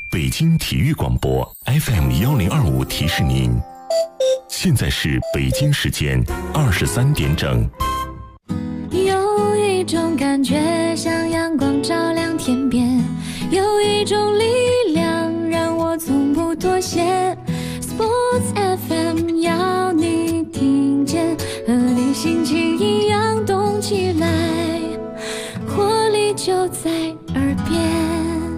北京体育广播 FM1025提示您，现在是北京时间23点整。 有一种感觉像阳光照亮天边，有一种力量让我从不妥协。 Sports FM 要你听见，和你心情一样动起来，活力就在耳边。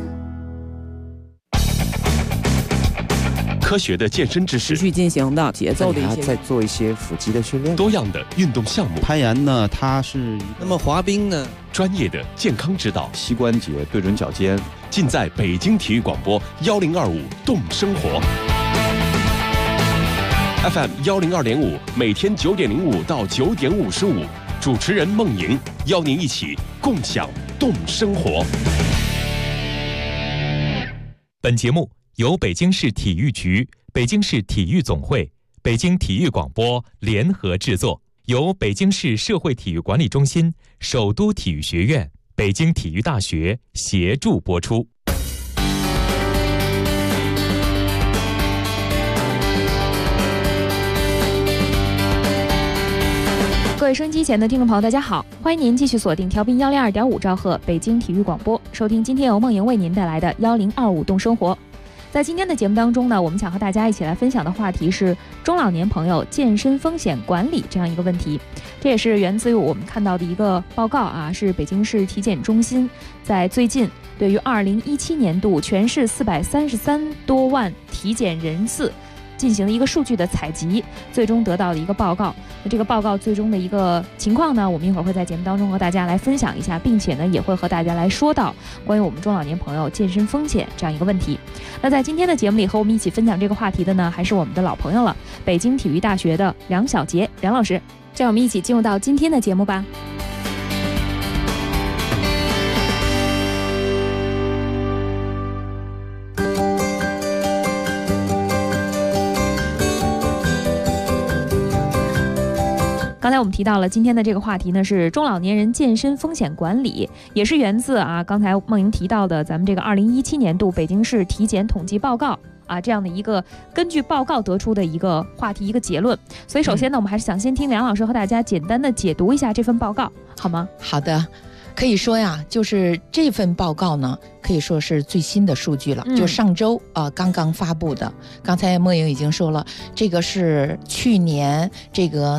科学的健身知识， 持续进行的节奏的一些， 在做一些腹肌的训练， 多样的运动项目。 攀岩呢，它是那么滑冰呢， 专业的健康指导， 膝关节对准脚尖， 尽在北京体育广播1025动生活 FM 102.5，每天9点05到9点55，主持人孟莹邀您一起共享动生活。 本节目由北京市体育局、北京市体育总会、北京体育广播联合制作，由北京市社会体育管理中心、首都体育学院、北京体育大学协助播出。 各位收音机前的听众朋友，大家好，欢迎您继续锁定调频102.5兆赫北京体育广播，收听今天由孟莹为您带来的1025动生活。在今天的节目当中呢，我们想和大家一起来分享的话题是中老年朋友健身风险管理这样一个问题。这也是源自于我们看到的一个报告啊，是北京市体检中心在最近对于2017年度全市433多万体检人次进行了一个数据的采集，最终得到的一个报告。那这个报告最终的一个情况呢，我们一会儿会在节目当中和大家来分享一下，并且呢也会和大家来说到关于我们中老年朋友健身风险这样一个问题。那在今天的节目里和我们一起分享这个话题的呢，还是我们的老朋友了，北京体育大学的梁晓杰梁老师。让我们一起进入到今天的节目吧。刚才我们提到了今天的这个话题呢，是中老年人健身风险管理，也是源自刚才孟莹提到的咱们这个2017年度北京市体检统计报告这样的一个根据报告得出的一个话题一个结论。所以首先呢，我们还是想先听梁老师和大家简单的解读一下这份报告，好吗？ 好的。可以说呀，就是这份报告呢，可以说是最新的数据了，就上周刚刚发布的。刚才孟莹已经说了，这个是去年这个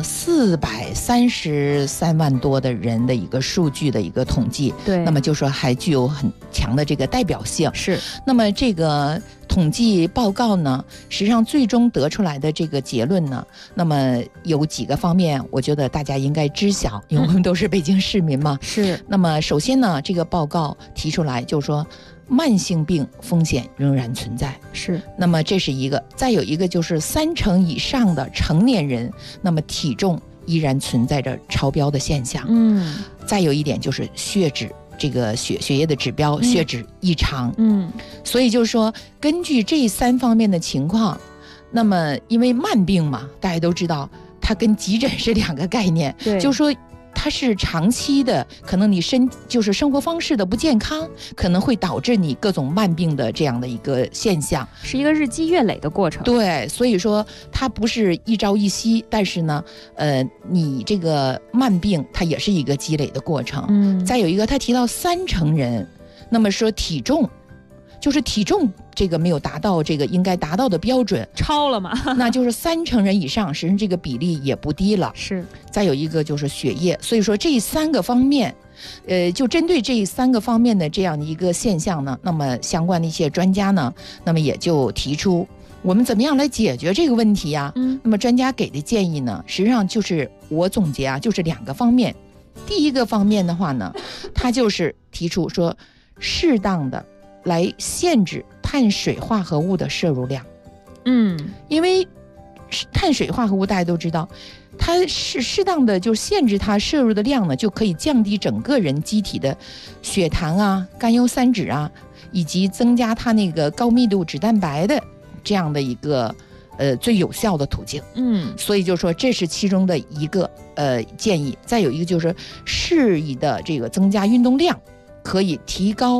433万多的人的一个数据的一个统计。 对， 那么就说还具有很强的这个代表性。 是。 那么这个统计报告呢，实际上最终得出来的这个结论呢，那么有几个方面，我觉得大家应该知晓，因为我们都是北京市民嘛。 是。 那么首先呢，这个报告提出来就是说，慢性病风险仍然存在。 是。 那么这是一个，再有一个就是30%以上的成年人，那么体重依然存在着超标的现象。再有一点就是血脂。这个血液的指标，血脂异常。所以就是说，根据这3方面的情况，那么因为慢病嘛，大家都知道，它跟急诊是2个概念。 对， 就是说它是长期的，可能你就是生活方式的不健康，可能会导致你各种慢病的这样的一个现象， 是一个日积月累的过程。 对，所以说它不是一朝一夕，但是呢，你这个慢病它也是一个积累的过程。再有一个，他提到30%人，那么说体重。就是体重这个没有达到这个应该达到的标准， 超了嘛？ 那就是30%人以上，实际上这个比例也不低了。 是。 再有一个就是血液，所以说这3个方面，就针对这3个方面的这样的一个现象呢，那么相关的一些专家呢，那么也就提出我们怎么样来解决这个问题呀？那么专家给的建议呢，实际上就是我总结就是2个方面。第一个方面的话呢，他就是提出说，适当的来限制碳水化合物的摄入量。因为碳水化合物大家都知道，它是适当的就限制它摄入的量呢，就可以降低整个人机体的血糖甘油三酯以及增加它那个高密度脂蛋白的这样的一个最有效的途径。所以就说这是其中的一个建议。再有一个就是适宜的这个增加运动量，可以提高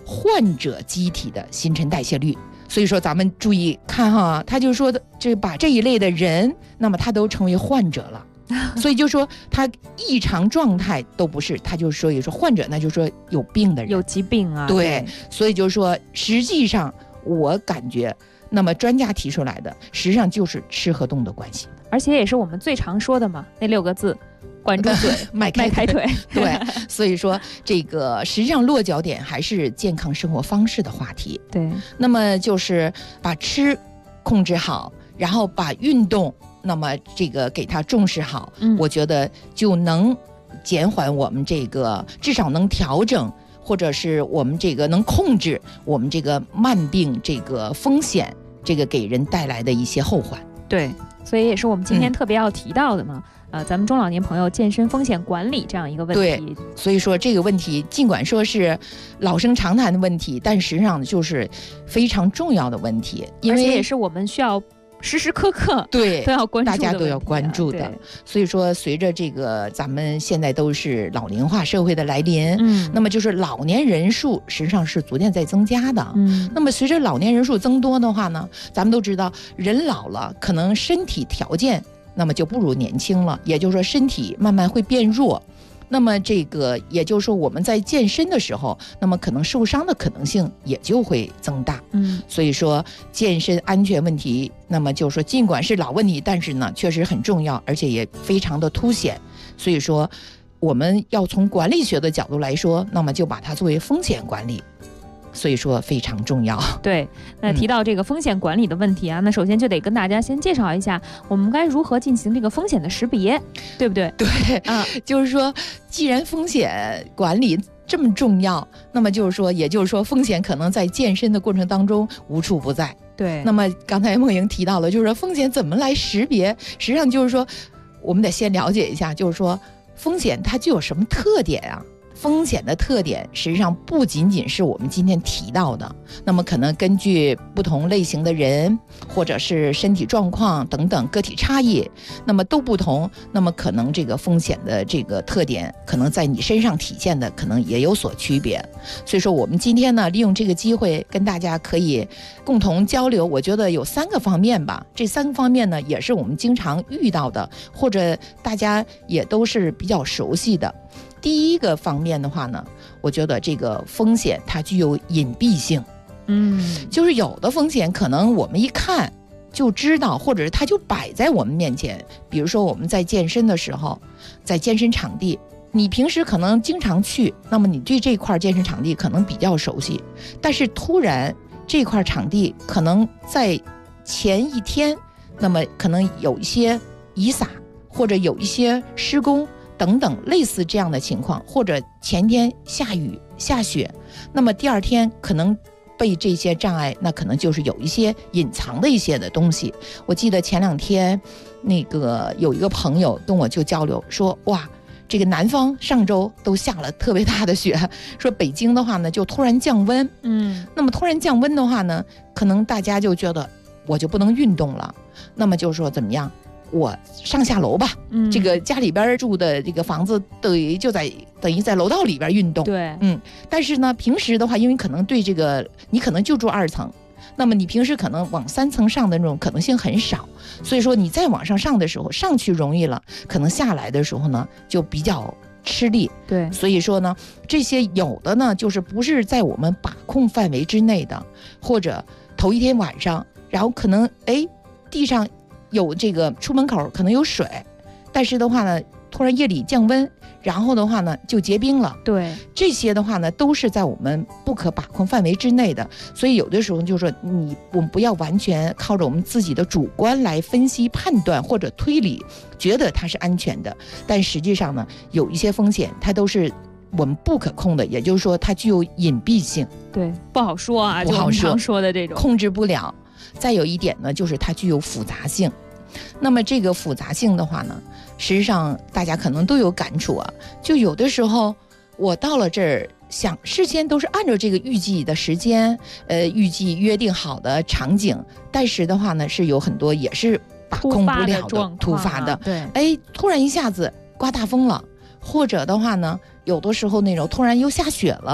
患者机体的新陈代谢率。所以说咱们注意看哈，他就说的把这一类的人，那么他都成为患者了。所以就说他异常状态都不是，他就说也说患者，那就说有病的人， 有疾病啊。 对，所以就说实际上我感觉，那么专家提出来的实际上就是吃和动的关系， 而且也是我们最常说的嘛，那6个字，管住嘴，迈开腿。 对，所以说这个实际上落脚点还是健康生活方式的话题。 对， 那么就是把吃控制好，然后把运动，那么这个给它重视好，我觉得就能减缓我们这个，至少能调整，或者是我们这个能控制我们这个慢病这个风险，这个给人带来的一些后患。 对，所以也是我们今天特别要提到的嘛。咱们中老年朋友健身风险管理这样一个问题。 对，所以说这个问题尽管说是老生常谈的问题，但实际上就是非常重要的问题， 而且也是我们需要时时刻刻对都要关注的， 大家都要关注的。所以说随着这个咱们现在都是老龄化社会的来临，那么就是老年人数实际上是逐渐在增加的。那么随着老年人数增多的话呢，咱们都知道人老了，可能身体条件那么就不如年轻了，也就是说身体慢慢会变弱。那么这个也就是说我们在健身的时候，那么可能受伤的可能性也就会增大。所以说健身安全问题，那么就是说尽管是老问题，但是呢确实很重要，而且也非常的凸显。所以说我们要从管理学的角度来说，那么就把它作为风险管理，所以说非常重要。 对，那提到这个风险管理的问题啊，那首先就得跟大家先介绍一下我们该如何进行这个风险的识别，对不对？ 对就是说既然风险管理这么重要，那么就是说也就是说风险可能在健身的过程当中无处不在。 对， 那么刚才梦莹提到了，就是说风险怎么来识别，实际上就是说我们得先了解一下，就是说风险它具有什么特点啊。风险的特点实际上不仅仅是我们今天提到的，那么可能根据不同类型的人或者是身体状况等等个体差异，那么都不同，那么可能这个风险的这个特点可能在你身上体现的可能也有所区别。所以说我们今天呢利用这个机会跟大家可以共同交流，我觉得有3个方面吧，这3个方面呢也是我们经常遇到的，或者大家也都是比较熟悉的。第一个方面的话呢，我觉得这个风险它具有隐蔽性，就是有的风险可能我们一看就知道，或者是它就摆在我们面前。比如说我们在健身的时候，在健身场地，你平时可能经常去，那么你对这块健身场地可能比较熟悉，但是突然这块场地可能在前一天，那么可能有一些遗撒，或者有一些施工等等类似这样的情况，或者前天下雨下雪，那么第二天可能被这些障碍，那可能就是有一些隐藏的一些的东西。我记得前2天那个有一个朋友跟我就交流说，哇，这个南方上周都下了特别大的雪，说北京的话呢就突然降温，那么突然降温的话呢，可能大家就觉得我就不能运动了，那么就说怎么样，我上下楼吧，这个家里边住的这个房子等于在楼道里边运动。 对， 但是呢，平时的话，因为可能对这个你可能就住2层，那么你平时可能往3层上的那种可能性很少，所以说你再往上上的时候，上去容易了，可能下来的时候呢就比较吃力。 对， 所以说呢，这些有的呢就是不是在我们把控范围之内的，或者头一天晚上，然后可能地上有这个出门口可能有水，但是的话呢突然夜里降温，然后的话呢就结冰了。 对， 这些的话呢都是在我们不可把控范围之内的，所以有的时候就是说我们不要完全靠着我们自己的主观来分析判断或者推理觉得它是安全的，但实际上呢有一些风险它都是我们不可控的，也就是说它具有隐蔽性。 对，不好说啊， 不好说， 就我们常说的这种控制不了。再有一点呢，就是它具有复杂性。那么这个复杂性的话呢，实际上大家可能都有感触啊，就有的时候我到了这儿，想事先都是按照这个预计的时间，预计约定好的场景，但是的话呢是有很多也是把控不了的突发的， 对， 突然一下子刮大风了，或者的话呢有的时候那种突然又下雪了，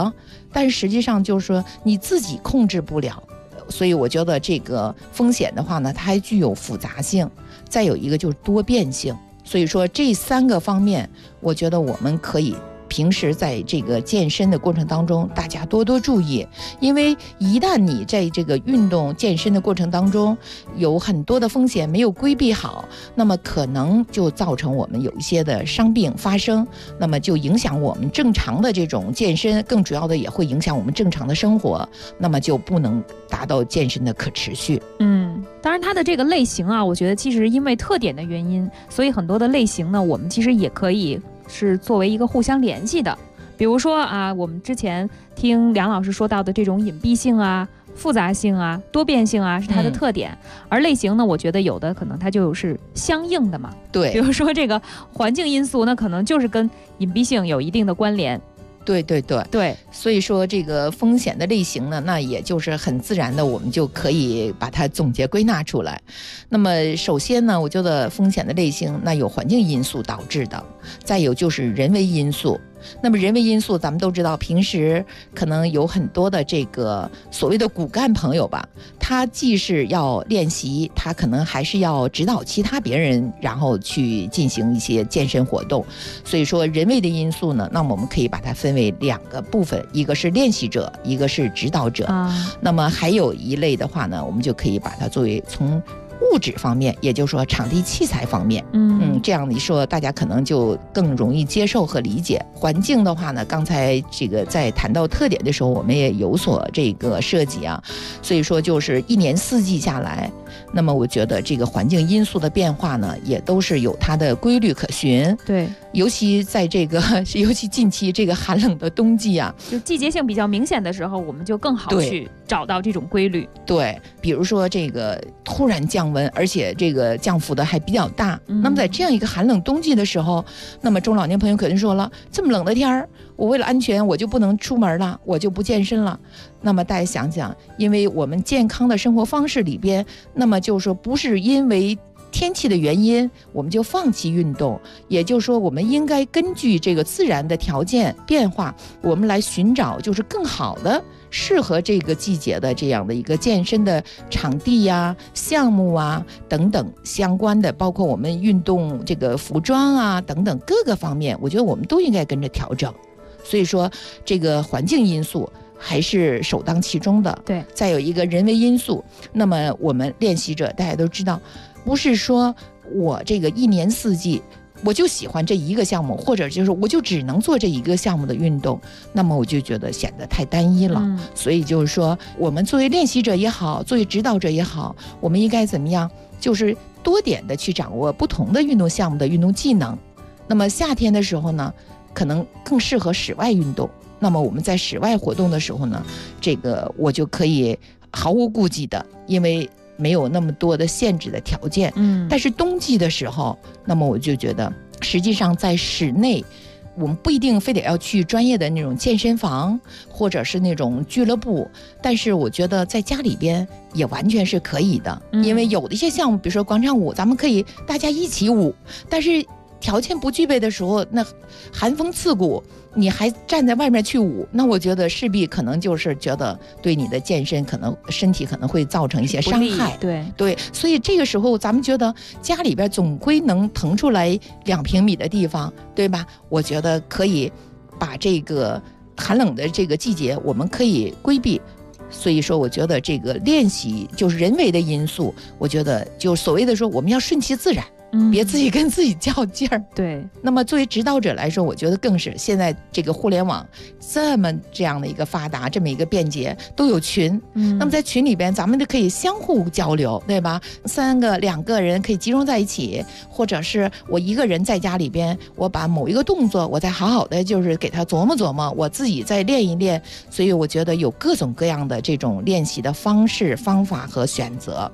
但实际上就是说你自己控制不了。所以我觉得这个风险的话呢，它还具有复杂性，再有一个就是多变性。所以说这3个方面，我觉得我们可以平时在这个健身的过程当中，大家多多注意，因为一旦你在这个运动健身的过程当中有很多的风险没有规避好，那么可能就造成我们有一些的伤病发生，那么就影响我们正常的这种健身，更主要的也会影响我们正常的生活，那么就不能达到健身的可持续。 当然它的这个类型啊，我觉得其实因为特点的原因，所以很多的类型呢，我们其实也可以是作为一个互相联系的。比如说啊，我们之前听梁老师说到的这种隐蔽性啊、复杂性啊、多变性啊是它的特点，而类型呢，我觉得有的可能它就是相应的嘛。 对， 比如说这个环境因素，那可能就是跟隐蔽性有一定的关联。 对，所以说这个风险的类型呢，那也就是很自然的，我们就可以把它总结归纳出来。那么首先呢，我觉得风险的类型，那有环境因素导致的，再有就是人为因素。那么人为因素咱们都知道，平时可能有很多的这个所谓的骨干朋友吧，他既是要练习，他可能还是要指导其他别人，然后去进行一些健身活动。所以说人为的因素呢，那么我们可以把它分为2个部分，一个是练习者，一个是指导者。那么还有一类的话呢，我们就可以把它作为从物质方面，也就是说场地器材方面，这样一说大家可能就更容易接受和理解。环境的话呢，刚才这个在谈到特点的时候，我们也有所这个涉及啊。所以说就是1年4季下来，那么我觉得这个环境因素的变化呢，也都是有它的规律可循。 对， 尤其在这个尤其近期这个寒冷的冬季啊， 就季节性比较明显的时候，我们就更好去找到这种规律。 对，比如说这个突然降温，而且这个降幅的还比较大，那么在这样一个寒冷冬季的时候，那么中老年朋友可能说了，这么冷的天儿，我为了安全我就不能出门了，我就不健身了。那么大家想想，因为我们健康的生活方式里边，那么就是说不是因为天气的原因我们就放弃运动，也就是说我们应该根据这个自然的条件变化，我们来寻找就是更好的适合这个季节的这样的一个健身的场地呀、项目啊等等相关的，包括我们运动这个服装啊等等各个方面，我觉得我们都应该跟着调整。所以说这个环境因素还是首当其冲的。 对， 再有一个人为因素，那么我们练习者大家都知道，不是说我这个1年4季我就喜欢这一个项目，或者就是我就只能做这一个项目的运动，那么我就觉得显得太单一了。所以就是说我们作为练习者也好，作为指导者也好，我们应该怎么样，就是多点的去掌握不同的运动项目的运动技能。那么夏天的时候呢，可能更适合室外运动，那么我们在室外活动的时候呢，这个我就可以毫无顾忌的，因为没有那么多的限制的条件。但是冬季的时候，那么我就觉得实际上在室内我们不一定非得要去专业的那种健身房或者是那种俱乐部，但是我觉得在家里边也完全是可以的。因为有的一些项目，比如说广场舞，咱们可以大家一起舞，但是条件不具备的时候，那寒风刺骨，你还站在外面去舞，那我觉得势必可能就是觉得对你的健身可能身体可能会造成一些伤害。对，所以这个时候咱们觉得家里边总归能腾出来2平米的地方，对吧？我觉得可以把这个寒冷的这个季节我们可以规避。所以说我觉得这个练习就是人为的因素，我觉得就所谓的说我们要顺其自然，别自己跟自己较劲儿。 对， 那么作为指导者来说，我觉得更是现在这个互联网这样的一个发达，这么一个便捷，都有群。那么在群里边咱们就可以相互交流，对吧？2个人可以集中在一起，或者是我一个人在家里边，我把某一个动作我再好好的就是给他琢磨琢磨，我自己再练一练。所以我觉得有各种各样的这种练习的方式方法和选择。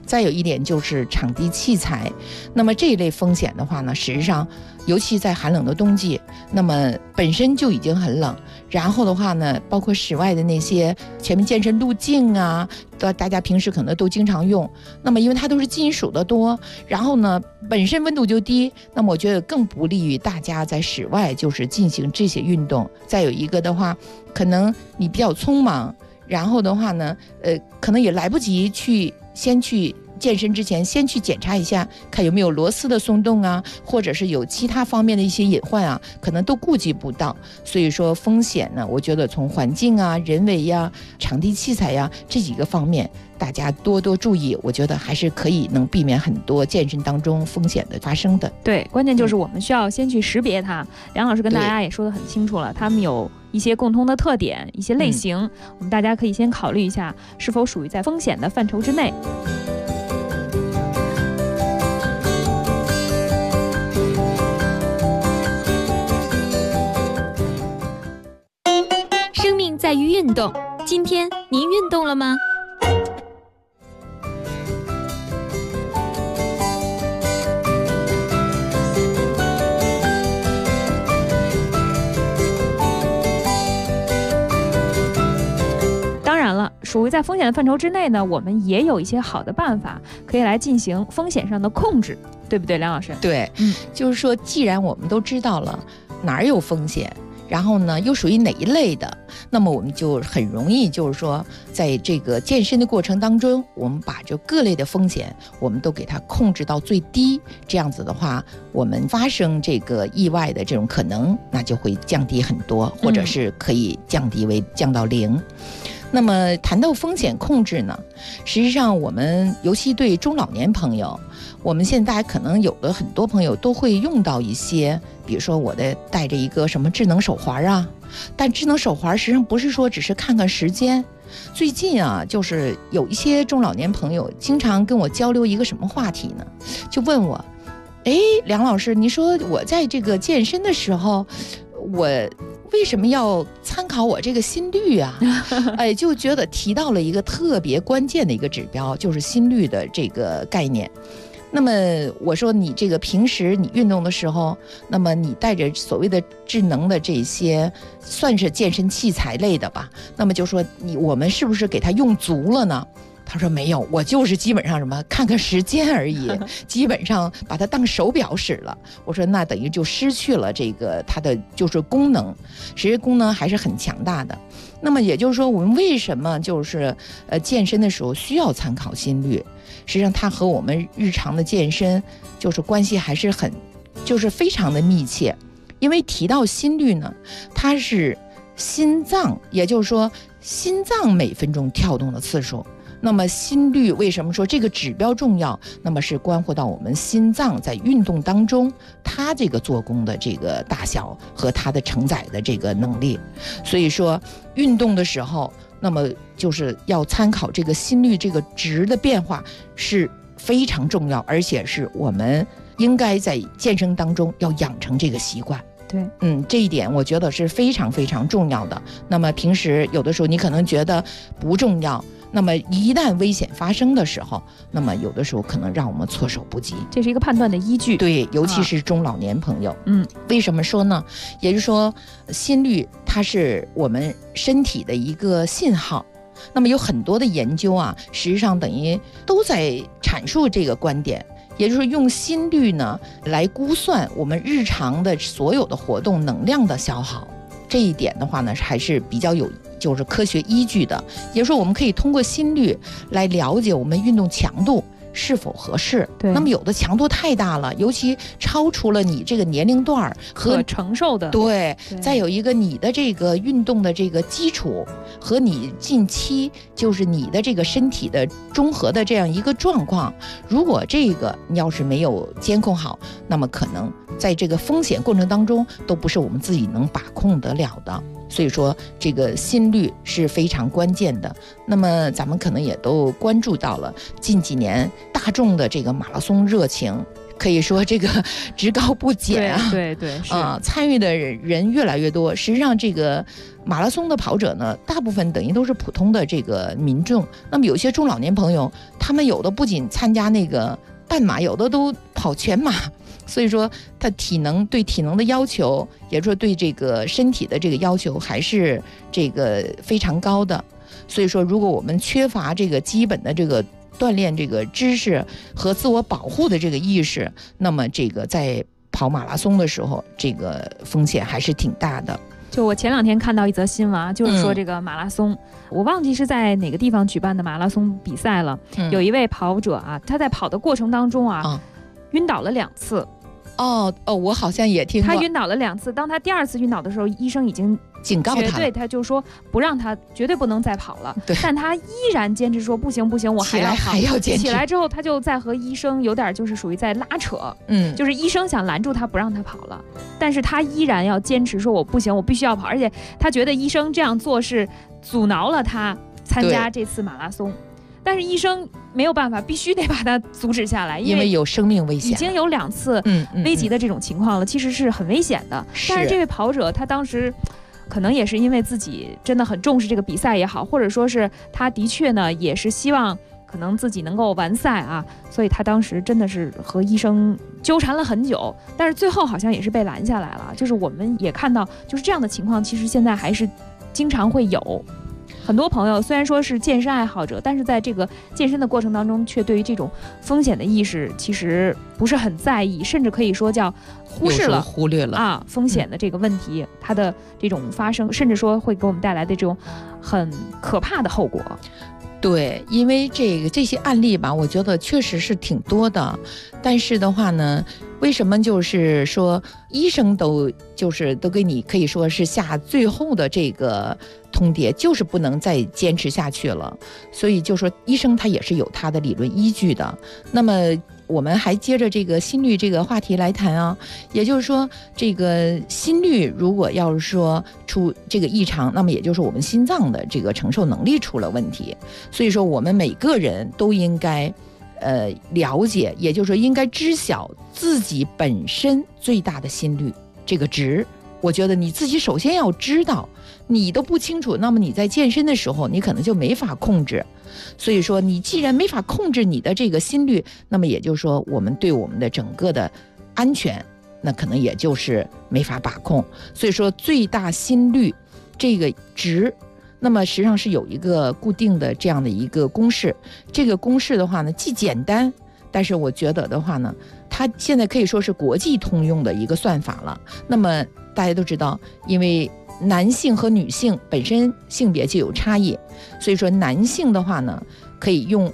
再有一点就是场地器材。那么这一类风险的话呢，实际上尤其在寒冷的冬季，那么本身就已经很冷，然后的话呢，包括室外的那些前面健身路径啊，大家平时可能都经常用，那么因为它都是金属的多，然后呢本身温度就低，那么我觉得更不利于大家在室外就是进行这些运动。再有一个的话，可能你比较匆忙，然后的话呢可能也来不及先去健身之前先去检查一下，看有没有螺丝的松动啊，或者是有其他方面的一些隐患啊，可能都顾及不到。所以说风险呢，我觉得从环境啊、人为呀、场地器材呀这几个方面，大家多多注意，我觉得还是可以能避免很多健身当中风险的发生的。 对，关键就是我们需要先去识别它。梁老师跟大家也说得很清楚了，他们有一些共通的特点，一些类型，我们大家可以先考虑一下是否属于在风险的范畴之内。 生命在于运动，今天您运动了吗？ 当然了，属于在风险的范畴之内呢，我们也有一些好的办法可以来进行风险上的控制，对不对，梁老师？ 对，就是说既然我们都知道了哪儿有风险，然后呢又属于哪一类的，那么我们就很容易就是说在这个健身的过程当中，我们把这各类的风险我们都给它控制到最低，这样子的话我们发生这个意外的这种可能那就会降低很多，或者是可以降到0。那么谈到风险控制呢，实际上我们尤其对中老年朋友，我们现在大家可能有的很多朋友都会用到一些，比如说我带着一个什么智能手环啊，但智能手环实际上不是说只是看看时间。最近啊，就是有一些中老年朋友经常跟我交流一个什么话题呢，就问我，梁老师，你说我在这个健身的时候，我为什么要参考我这个心率啊？就觉得提到了一个特别关键的一个指标，就是心率的这个概念。那么我说你这个平时你运动的时候，那么你带着所谓的智能的这些算是健身器材类的吧，那么就说我们是不是给它用足了呢？他说没有，我就是基本上什么看看时间而已，基本上把它当手表使了。我说那等于就失去了这个它的就是功能，实际功能还是很强大的。那么也就是说，我们为什么就是健身的时候需要参考心率？实际上它和我们日常的健身就是关系还是就是非常的密切。因为提到心率呢，它是心脏，也就是说心脏每分钟跳动的次数。那么心率为什么说这个指标重要？那么是关乎到我们心脏在运动当中它这个做工的这个大小和它的承载的这个能力。所以说运动的时候，那么就是要参考这个心率这个值的变化是非常重要，而且是我们应该在健身当中要养成这个习惯。 对， 这一点我觉得是非常非常重要的。那么平时有的时候你可能觉得不重要，那么一旦危险发生的时候，那么有的时候可能让我们措手不及， 这是一个判断的依据。 对，尤其是中老年朋友。为什么说呢？也就是说心率它是我们身体的一个信号。那么有很多的研究啊，实际上等于都在阐述这个观点，也就是用心率呢来估算我们日常的所有的活动能量的消耗。这一点的话呢，还是比较有就是科学依据的。也就是说我们可以通过心率来了解我们运动强度是否合适。 对， 那么有的强度太大了，尤其超出了你这个年龄段和可承受的。 对，再有一个你的这个运动的这个基础和你近期就是你的这个身体的综合的这样一个状况，如果这个你要是没有监控好，那么可能在这个风险过程当中都不是我们自己能把控得了的。所以说这个心率是非常关键的。那么咱们可能也都关注到了近几年大众的这个马拉松热情可以说这个职高不减啊。 对，是参与的人越来越多。实际上，这个马拉松的跑者呢，大部分等于都是普通的这个民众。那么有些中老年朋友，他们有的不仅参加那个半马，有的都跑全马。所以说，他对体能的要求，也就是说对这个身体的这个要求，还是这个非常高的。所以说，如果我们缺乏这个基本的这个锻炼这个知识和自我保护的这个意识，那么这个在跑马拉松的时候，这个风险还是挺大的。 就我前2天看到一则新闻啊，就是说这个马拉松，我忘记是在哪个地方举办的马拉松比赛了。有一位跑者啊，他在跑的过程当中啊，晕倒了2次。 我好像也听过。 他晕倒了2次，当他第2次晕倒的时候，医生已经警告他， 绝对他就说不让他，绝对不能再跑了。但他依然坚持说不行，我还要跑。 坚持。 起来之后，他就在和医生有点就是属于在拉扯，就是医生想拦住他不让他跑了，但是他依然要坚持说我不行，我必须要跑，而且他觉得医生这样做是阻挠了他参加这次马拉松。但是医生没有办法，必须得把它阻止下来， 因为有生命危险， 已经有2次危急的这种情况了，其实是很危险的。但是这位跑者他当时可能也是因为自己真的很重视这个比赛也好，或者说是他的确呢也是希望可能自己能够完赛啊，所以他当时真的是和医生纠缠了很久，但是最后好像也是被拦下来了。就是我们也看到，就是这样的情况，其实现在还是经常会有。很多朋友虽然说是健身爱好者，但是在这个健身的过程当中，却对于这种风险的意识其实不是很在意，甚至可以说叫忽略了啊风险的这个问题，它的这种发生，甚至说会给我们带来的这种很可怕的后果。 对，因为这些案例吧，我觉得确实是挺多的，但是的话呢，为什么就是说医生都给你可以说是下最后的这个通牒，就是不能再坚持下去了，所以就说医生他也是有他的理论依据的。那么我们还接着这个心率这个话题来谈啊，也就是说这个心率如果要是说出这个异常，那么也就是我们心脏的这个承受能力出了问题。所以说我们每个人都应该了解，也就是说应该知晓自己本身最大的心率这个值。我觉得你自己首先要知道，你都不清楚，那么你在健身的时候你可能就没法控制。所以说你既然没法控制你的这个心率，那么也就是说我们对我们的整个的安全那可能也就是没法把控。所以说最大心率这个值，那么实际上是有一个固定的这样的一个公式。这个公式的话呢既简单，但是我觉得的话呢，它现在可以说是国际通用的一个算法了。那么大家都知道，因为男性和女性本身性别就有差异，所以说男性的话呢可以用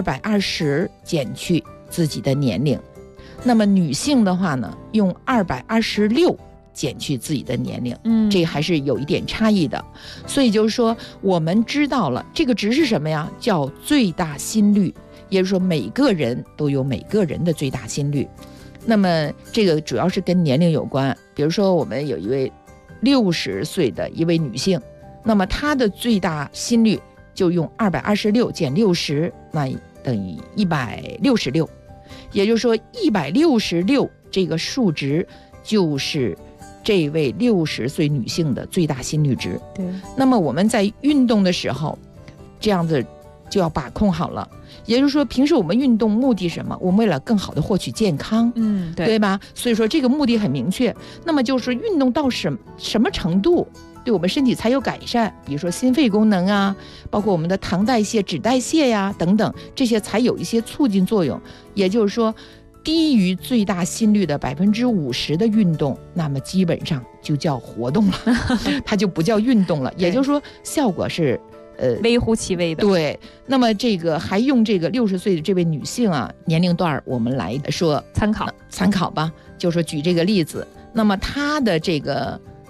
220减去自己的年龄，那么女性的话呢用226减去自己的年龄，这还是有一点差异的。所以就是说我们知道了这个值是什么呀，叫最大心率，也就是说每个人都有每个人的最大心率。那么这个主要是跟年龄有关，比如说我们有一位60岁的一位女性，那么她的最大心率就用226减60，那等于166，也就是说166这个数值就是这位60岁女性的最大心率值。 对， 那么我们在运动的时候这样子就要把控好了。也就是说平时我们运动目的是什么？我们为了更好的获取健康，对吧？所以说这个目的很明确。那么就是运动到什么程度对我们身体才有改善，比如说心肺功能啊，包括我们的糖代谢、脂代谢呀等等，这些才有一些促进作用。也就是说低于最大心率的50%的运动，那么基本上就叫活动了它就不叫运动了。也就是说效果是微乎其微的。 对，那么这个还用这个60岁的这位女性啊年龄段我们来说参考吧，就说举这个例子。那么她的这个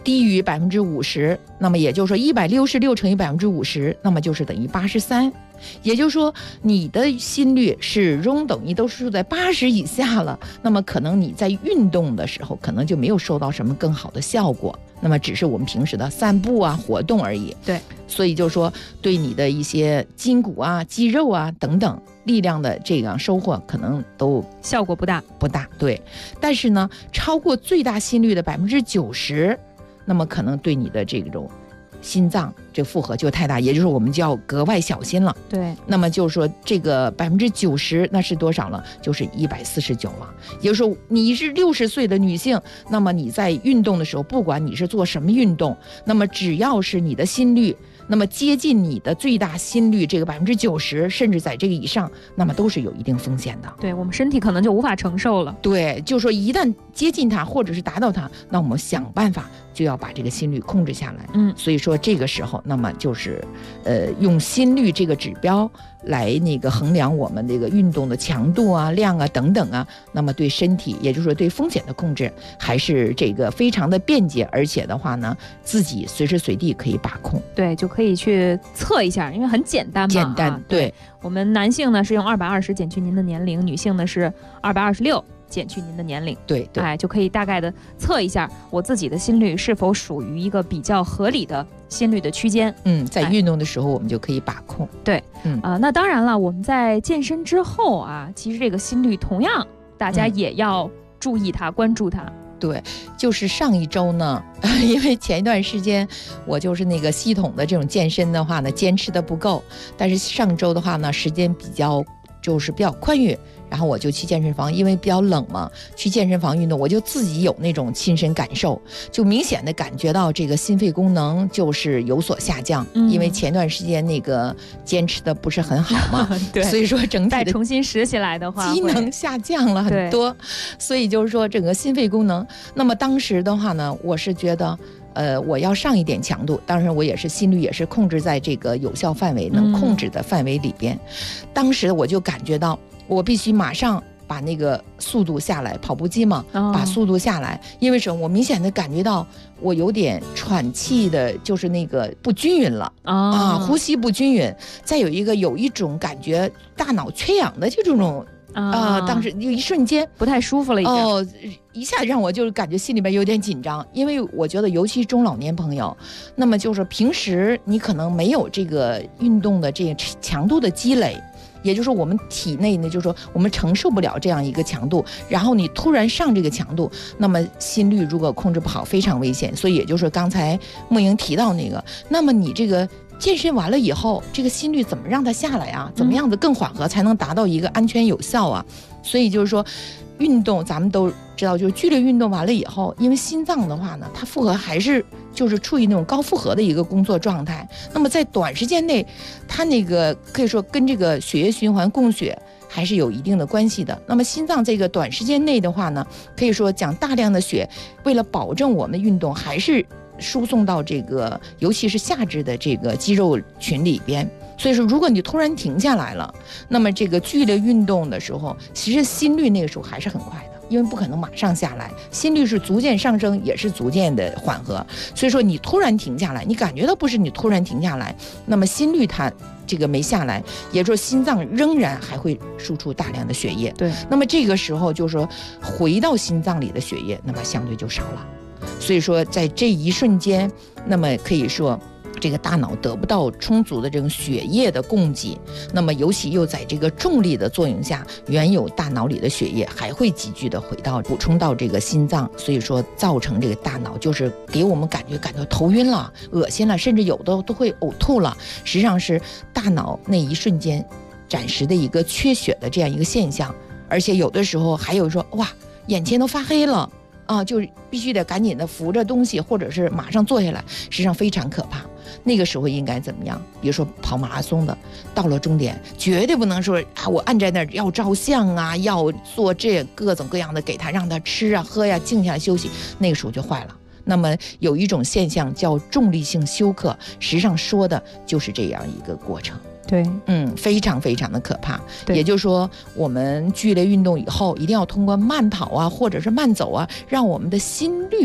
低于50%，那么也就是说166乘以50%，那么就是等于83。也就是说，你的心率始终等于都是在80以下了，那么可能你在运动的时候，可能就没有收到什么更好的效果，那么只是我们平时的散步啊、活动而已。 对， 所以就是说，对你的一些筋骨啊、肌肉啊等等力量的这样收获，可能都效果不大。 对，但是呢，超过最大心率的90%，那么可能对你的这种心脏这负荷就太大，也就是我们就要格外小心了。 对， 那么就是说这个90%那是多少了？就是149了。也就是说，你是60岁的女性，那么你在运动的时候，不管你是做什么运动，那么只要是你的心率，那么接近你的最大心率这个90%，甚至在这个以上，那么都是有一定风险的。 对，我们身体可能就无法承受了。 对，就是说一旦接近它，或者是达到它，那我们想办法就要把这个心率控制下来。所以说这个时候，那么就是用心率这个指标来那个衡量我们这个运动的强度啊、量啊等等啊，那么对身体，也就是说对风险的控制，还是这个非常的便捷，而且的话呢，自己随时随地可以把控。 对，就可以去测一下，因为很简单嘛。 简单，对。 我们男性呢是用220减去您的年龄，女性呢是226减去您的年龄。 对， 就可以大概的测一下我自己的心率是否属于一个比较合理的心率的区间。 在运动的时候我们就可以把控。 对，那当然了，我们在健身之后啊，其实这个心率同样大家也要注意它，关注它。 对，就是上一周呢，因为前一段时间我就是那个系统的这种健身的话呢，坚持的不够，但是上周的话呢，时间比较宽裕，然后我就去健身房，因为比较冷嘛，去健身房运动，我就自己有那种亲身感受，就明显的感觉到这个心肺功能就是有所下降。因为前段时间那个坚持的不是很好嘛， 对， 所以说整体再重新拾起来的话， 机能下降了很多，所以就是说整个心肺功能。那么当时的话呢，我是觉得我要上一点强度，当然我也是心率也是控制在这个有效范围能控制的范围里边。当时我就感觉到我必须马上把那个速度下来，跑步机嘛，把速度下来，因为什么？我明显的感觉到我有点喘气的，就是那个不均匀了呼吸不均匀。再有一种感觉大脑缺氧的这种当时就一瞬间不太舒服了， 一下让我就感觉心里边有点紧张，因为我觉得尤其中老年朋友，那么就是平时你可能没有这个运动的这个强度的积累，也就是说我们体内呢，就是说我们承受不了这样一个强度，然后你突然上这个强度，那么心率如果控制不好非常危险。所以也就是刚才梦莹提到那个，那么你这个健身完了以后，这个心率怎么让它下来啊？怎么样子更缓和才能达到一个安全有效啊？所以就是说运动咱们都知道，就是剧烈运动完了以后，因为心脏的话呢，它负荷还是就是处于那种高负荷的一个工作状态，那么在短时间内它那个可以说跟这个血液循环供血还是有一定的关系的。那么心脏这个短时间内的话呢，可以说讲大量的血，为了保证我们运动还是输送到这个尤其是下肢的这个肌肉群里边。所以说如果你突然停下来了，那么这个剧烈运动的时候，其实心率那个时候还是很快的，因为不可能马上下来，心率是逐渐上升，也是逐渐的缓和。所以说你突然停下来，你感觉到不是你突然停下来，那么心率它这个没下来，也就是说心脏仍然还会输出大量的血液。 对， 那么这个时候就是说回到心脏里的血液，那么相对就少了。所以说在这一瞬间，那么可以说这个大脑得不到充足的这种血液的供给，那么尤其又在这个重力的作用下，原有大脑里的血液还会急剧的补充到这个心脏，所以说造成这个大脑就是给我们感到头晕了、恶心了，甚至有的都会呕吐了。实际上是大脑那一瞬间暂时的一个缺血的这样一个现象，而且有的时候还有说哇，眼前都发黑了就是必须得赶紧的扶着东西，或者是马上坐下来，实际上非常可怕。那个时候应该怎么样？比如说跑马拉松的，到了终点绝对不能说我按在那儿要照相要做这各种各样的给他，让他吃喝静下来休息，那个时候就坏了。那么有一种现象叫重力性休克，实际上说的就是这样一个过程。 对， 非常非常的可怕。也就是说我们剧烈运动以后一定要通过慢跑或者是慢走让我们的心率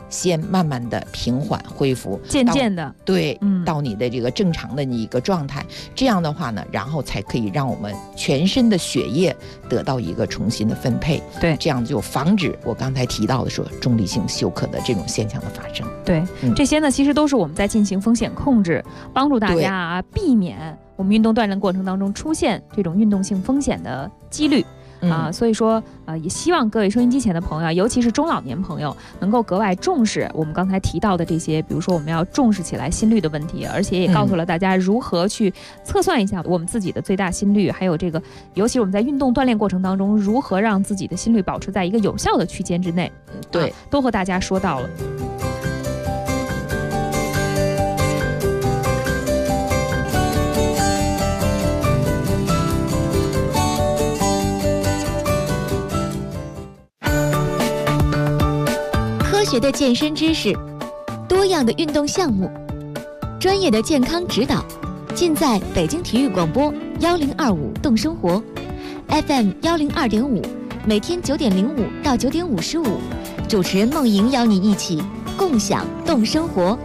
先慢慢的平缓恢复， 渐渐的， 对，到你的这个正常的一个状态。这样的话呢，然后才可以让我们全身的血液得到一个重新的分配。 对， 这样就防止我刚才提到的说中立性休克的这种现象的发生。 对，这些呢其实都是我们在进行风险控制，帮助大家避免我们运动锻炼过程当中出现这种运动性风险的几率。所以说也希望各位收音机前的朋友，尤其是中老年朋友，能够格外重视我们刚才提到的这些，比如说我们要重视起来心率的问题，而且也告诉了大家如何去测算一下我们自己的最大心率，还有这个尤其我们在运动锻炼过程当中如何让自己的心率保持在一个有效的区间之内。 对， 都和大家说到了。 科学的健身知识，多样的运动项目，专业的健康指导，尽在北京体育广播1025动生活 FM 102.5，每天9点05到9点55，主持人梦莹邀你一起共享动生活。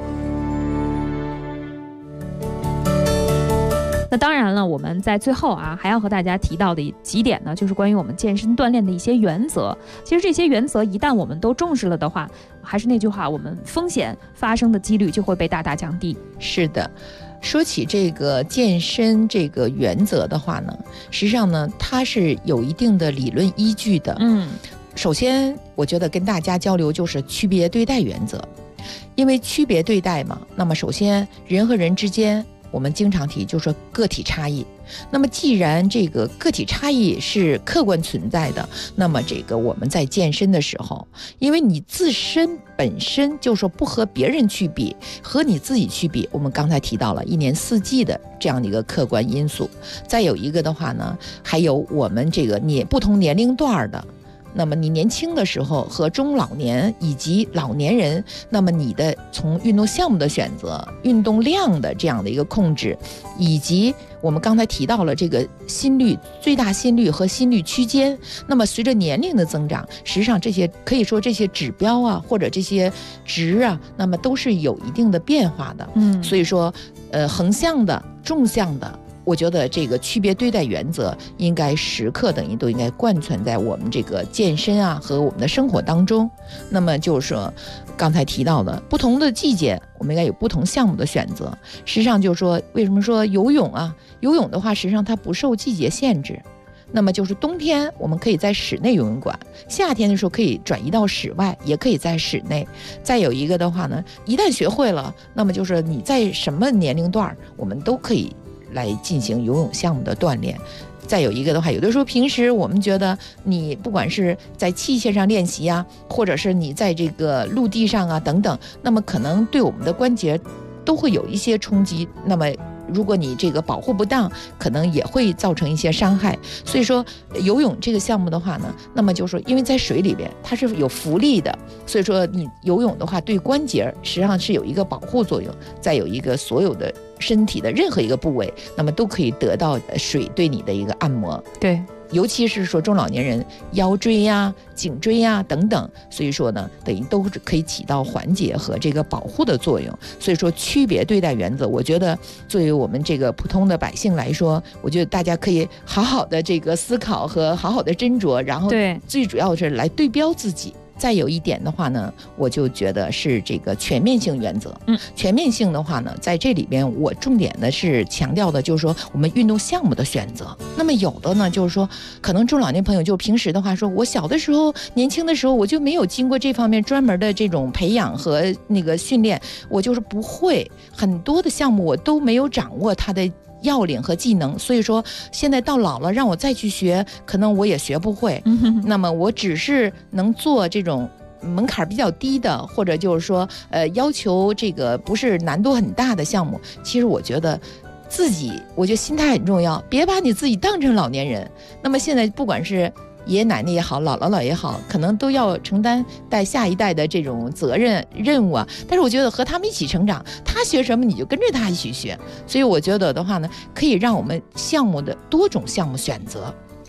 那当然了，我们在最后还要和大家提到的几点呢，就是关于我们健身锻炼的一些原则。其实这些原则一旦我们都重视了的话，还是那句话，我们风险发生的几率就会被大大降低。 是的，说起这个健身这个原则的话呢，实际上呢，它是有一定的理论依据的。首先我觉得跟大家交流就是区别对待原则，因为区别对待嘛，那么首先人和人之间我们经常提就是说个体差异，那么既然这个个体差异是客观存在的，那么这个我们在健身的时候，因为你自身本身就说不和别人去比，和你自己去比，我们刚才提到了一年四季的这样的一个客观因素。再有一个的话呢，还有我们这个不同年龄段的，那么你年轻的时候和中老年以及老年人，那么你的从运动项目的选择、运动量的这样的一个控制，以及我们刚才提到了这个心率、最大心率和心率区间，那么随着年龄的增长，实际上这些可以说这些指标或者这些值那么都是有一定的变化的。所以说横向的、纵向的，我觉得这个区别对待原则应该时刻都应该贯穿在我们这个健身和我们的生活当中。那么就是说刚才提到的不同的季节我们应该有不同项目的选择。实际上就是说为什么说游泳游泳的话实际上它不受季节限制，那么就是冬天我们可以在室内游泳馆，夏天的时候可以转移到室外，也可以在室内。再有一个的话呢，一旦学会了，那么就是你在什么年龄段我们都可以来进行游泳项目的锻炼。再有一个的话，有的时候平时我们觉得你不管是在器械上练习或者是你在这个陆地上等等，那么可能对我们的关节都会有一些冲击，那么如果你这个保护不当，可能也会造成一些伤害。所以说游泳这个项目的话呢，那么就是说因为在水里边它是有浮力的，所以说你游泳的话对关节实际上是有一个保护作用。再有一个所有的身体的任何一个部位，那么都可以得到水对你的一个按摩。 对， 尤其是说中老年人腰椎颈椎等等，所以说呢等于都可以起到缓解和这个保护的作用。所以说区别对待原则，我觉得作为我们这个普通的百姓来说，我觉得大家可以好好的这个思考和好好的斟酌，然后最主要是来对标自己。再有一点的话呢，我就觉得是这个全面性原则。全面性的话呢，在这里边我重点的是强调的就是说我们运动项目的选择。那么有的呢就是说可能中老年朋友就平时的话说，我小的时候年轻的时候我就没有经过这方面专门的这种培养和那个训练，我就是不会很多的项目我都没有掌握它的要领和技能，所以说现在到老了让我再去学，可能我也学不会。那么我只是能做这种门槛比较低的，或者就是说要求这个不是难度很大的项目。其实我觉得我觉得心态很重要，别把你自己当成老年人。那么现在不管是爷爷奶奶也好，姥姥姥爷也好，可能都要承担带下一代的这种责任任务但是我觉得和他们一起成长，他学什么你就跟着他一起学。所以我觉得的话呢，可以让我们项目的多种项目选择，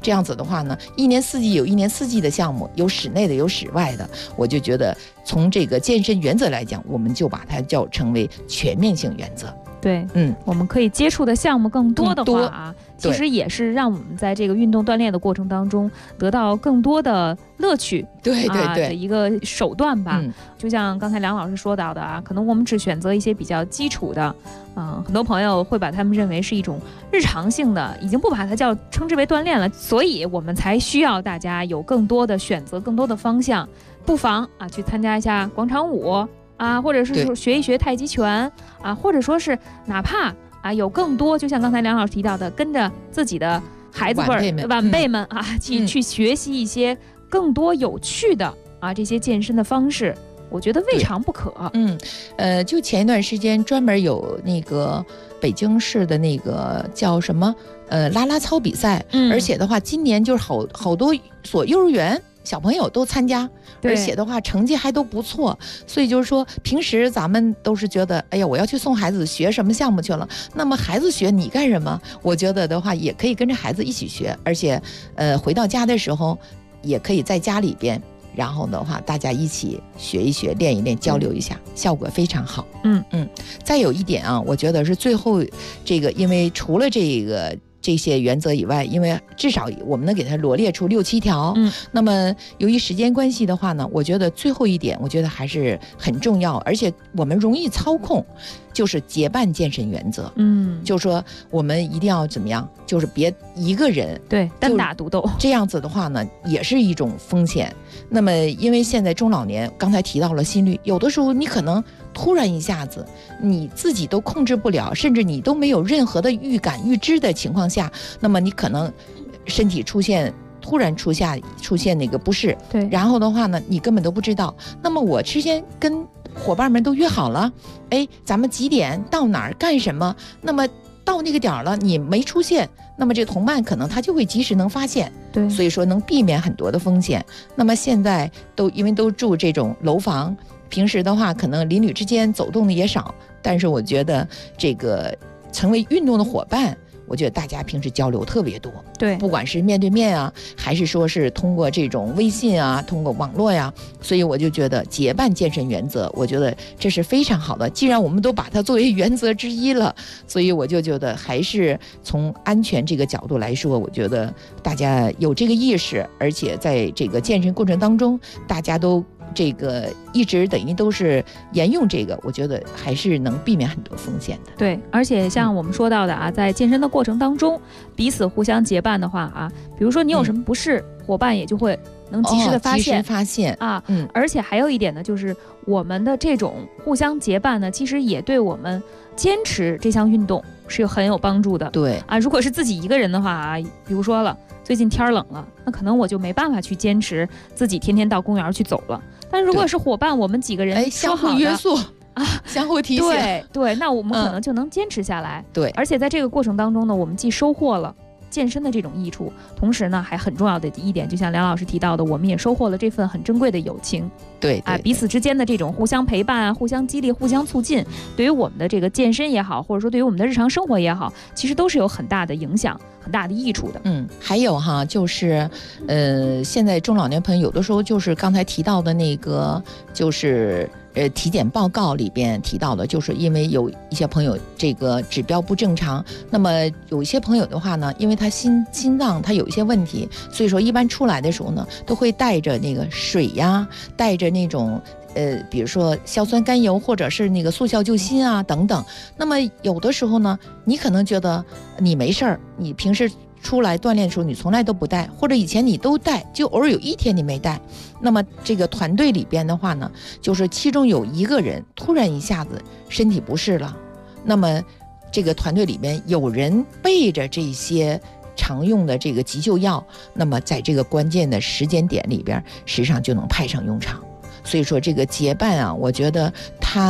这样子的话呢，一年四季有一年四季的项目，有室内的，有室外的。我就觉得从这个健身原则来讲，我们就把它叫成为全面性原则。 对，我们可以接触的项目更多的话啊，其实也是让我们在这个运动锻炼的过程当中得到更多的乐趣， 对的一个手段吧。就像刚才梁老师说到的啊，可能我们只选择一些比较基础的，很多朋友会把他们认为是一种日常性的，已经不把它称之为锻炼了，所以我们才需要大家有更多的选择，更多的方向，不妨啊去参加一下广场舞。或者是学一学太极拳或者说是哪怕有更多，就像刚才梁老师提到的，跟着自己的孩子晚辈们去学习一些更多有趣的这些健身的方式，我觉得未尝不可。 就前一段时间专门有那个北京市的那个叫什么啦啦操比赛，而且的话今年就是好多所幼儿园小朋友都参加，而且的话成绩还都不错，所以就是说平时咱们都是觉得哎呀我要去送孩子学什么项目去了，那么孩子学你干什么？我觉得的话也可以跟着孩子一起学，而且回到家的时候也可以在家里边，然后的话大家一起学一学，练一练，交流一下，效果非常好。再有一点我觉得是最后这个，因为除了这些原则以外，因为至少我们能给它罗列出6、7条。那么由于时间关系的话呢，我觉得最后一点，我觉得还是很重要，而且我们容易操控，就是结伴健身原则。就是说我们一定要怎么样，就是别一个人单打独斗， 这样子的话呢，也是一种风险。那么因为现在中老年，刚才提到了心率，有的时候你可能突然一下子你自己都控制不了，甚至你都没有任何的预感预知的情况下，那么你可能身体突然出现那个不适，然后的话呢你根本都不知道。那么我之前跟伙伴们都约好了，咱们几点到哪儿干什么，那么到那个点了你没出现，那么这同伴可能他就会及时能发现，所以说能避免很多的风险。那么现在因为都住这种楼房，平时的话可能邻里之间走动的也少，但是我觉得这个成为运动的伙伴，我觉得大家平时交流特别多，不管是面对面还是说是通过这种微信通过网络所以我就觉得结伴健身原则，我觉得这是非常好的。既然我们都把它作为原则之一了，所以我就觉得还是从安全这个角度来说，我觉得大家有这个意识，而且在这个健身过程当中，大家都这个一直等于都是沿用这个，我觉得还是能避免很多风险的。 而且像我们说到的在健身的过程当中，彼此互相结伴的话比如说你有什么不适，伙伴也就会能及时的发现，而且还有一点呢，就是我们的这种互相结伴呢，其实也对我们坚持这项运动是很有帮助的。如果是自己一个人的话比如说了最近天冷了，那可能我就没办法去坚持自己天天到公园去走了。但如果是伙伴，我们几个人相互约束相互提醒， 那我们可能就能坚持下来。而且在这个过程当中呢，我们既收获了健身的这种益处，同时呢还很重要的一点，就像梁老师提到的，我们也收获了这份很珍贵的友情。彼此之间的这种互相陪伴互相激励，互相促进，对于我们的这个健身也好，或者说对于我们的日常生活也好，其实都是有很大的影响，很大的益处的。 还有就是现在中老年朋友有的时候就是刚才提到的那个，就是体检报告里边提到的，就是因为有一些朋友这个指标不正常，那么有一些朋友的话呢，因为他心脏他有一些问题，所以说一般出来的时候呢，都会带着那个水带着那种比如说硝酸甘油或者是那个速效救心等等。那么有的时候呢，你可能觉得你没事儿，你平时出来锻炼的时候你从来都不带，或者以前你都带，就偶尔有一天你没带。那么这个团队里边的话呢，就是其中有一个人突然一下子身体不适了，那么这个团队里边有人备着这些常用的这个急救药，那么在这个关键的时间点里边，实际上就能派上用场。所以说这个结伴我觉得它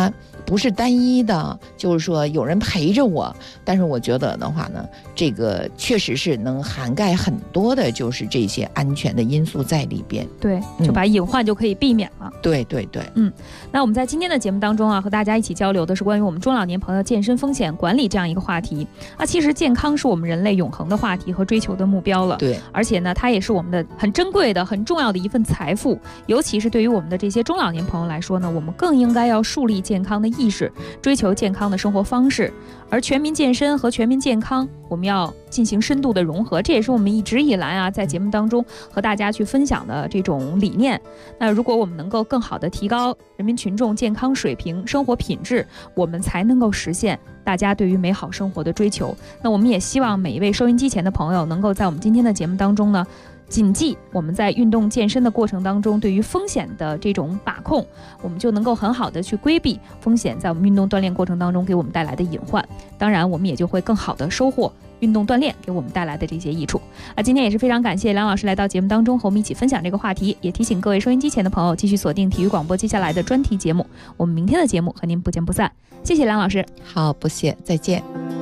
不是单一的，就是说有人陪着我，但是我觉得的话呢，这个确实是能涵盖很多的，就是这些安全的因素在里边。 对，就把隐患就可以避免了。 对对对， 那我们在今天的节目当中啊，和大家一起交流的是关于我们中老年朋友健身风险管理这样一个话题。其实健康是我们人类永恒的话题和追求的目标了。 对， 而且呢，它也是我们的很珍贵的、很重要的一份财富。尤其是对于我们的这些中老年朋友来说呢，我们更应该要树立健康的意识，追求健康的生活方式。而全民健身和全民健康，我们要进行深度的融合，这也是我们一直以来在节目当中和大家去分享的这种理念。那如果我们能够更好的提高人民群众健康水平、生活品质，我们才能够实现大家对于美好生活的追求。那我们也希望每一位收音机前的朋友能够在我们今天的节目当中呢，谨记我们在运动健身的过程当中对于风险的这种把控，我们就能够很好的去规避风险在我们运动锻炼过程当中给我们带来的隐患。当然我们也就会更好的收获运动锻炼给我们带来的这些益处。今天也是非常感谢梁老师来到节目当中和我们一起分享这个话题，也提醒各位收音机前的朋友继续锁定体育广播接下来的专题节目，我们明天的节目和您不见不散。谢谢梁老师。 好，不谢，再见。